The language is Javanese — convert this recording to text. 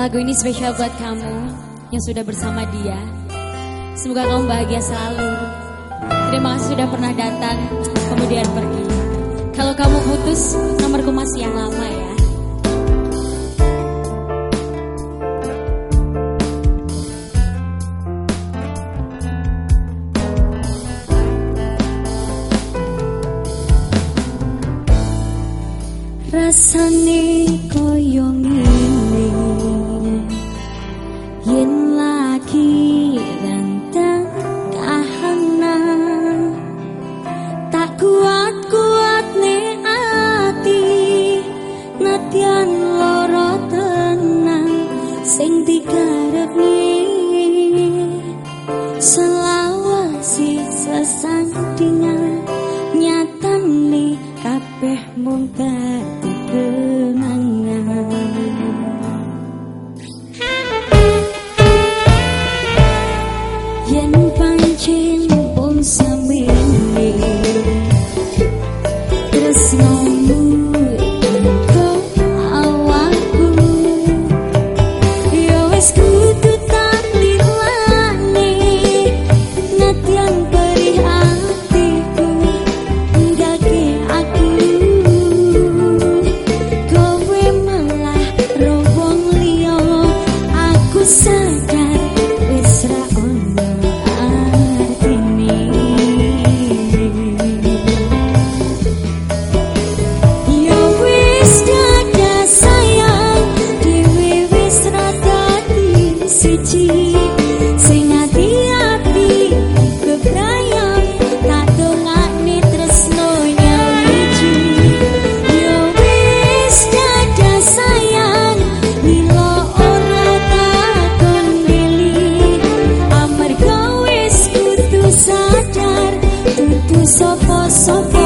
Lagu ini spesial buat kamu yang sudah bersama dia. Semoga kamu bahagia selalu. Terima kasih sudah pernah datang, kemudian pergi. Kalau kamu putus, nomorku masih yang lama ya. Rasane koyo ngene yen lagi rantang kahanan tak kuat ne ati nadyan lara tenang sing digarepi selawasi sesandingan nyatane kabeh mung dadi kenangan. Yen pancen pun semene tresnomu kok awakku yo wis kudu tak lilane nadyan perih atiku ndake aku kowe malah robong liya aku sadar wis ra ono artine yo wis dada sayang dhewe wis ra dadi siji sing ati-ati keprayang tak dongane tresno nyawiji yo wis dada sayang mila ora takon milih amarga wis kudu sadar kudu sapa-sapa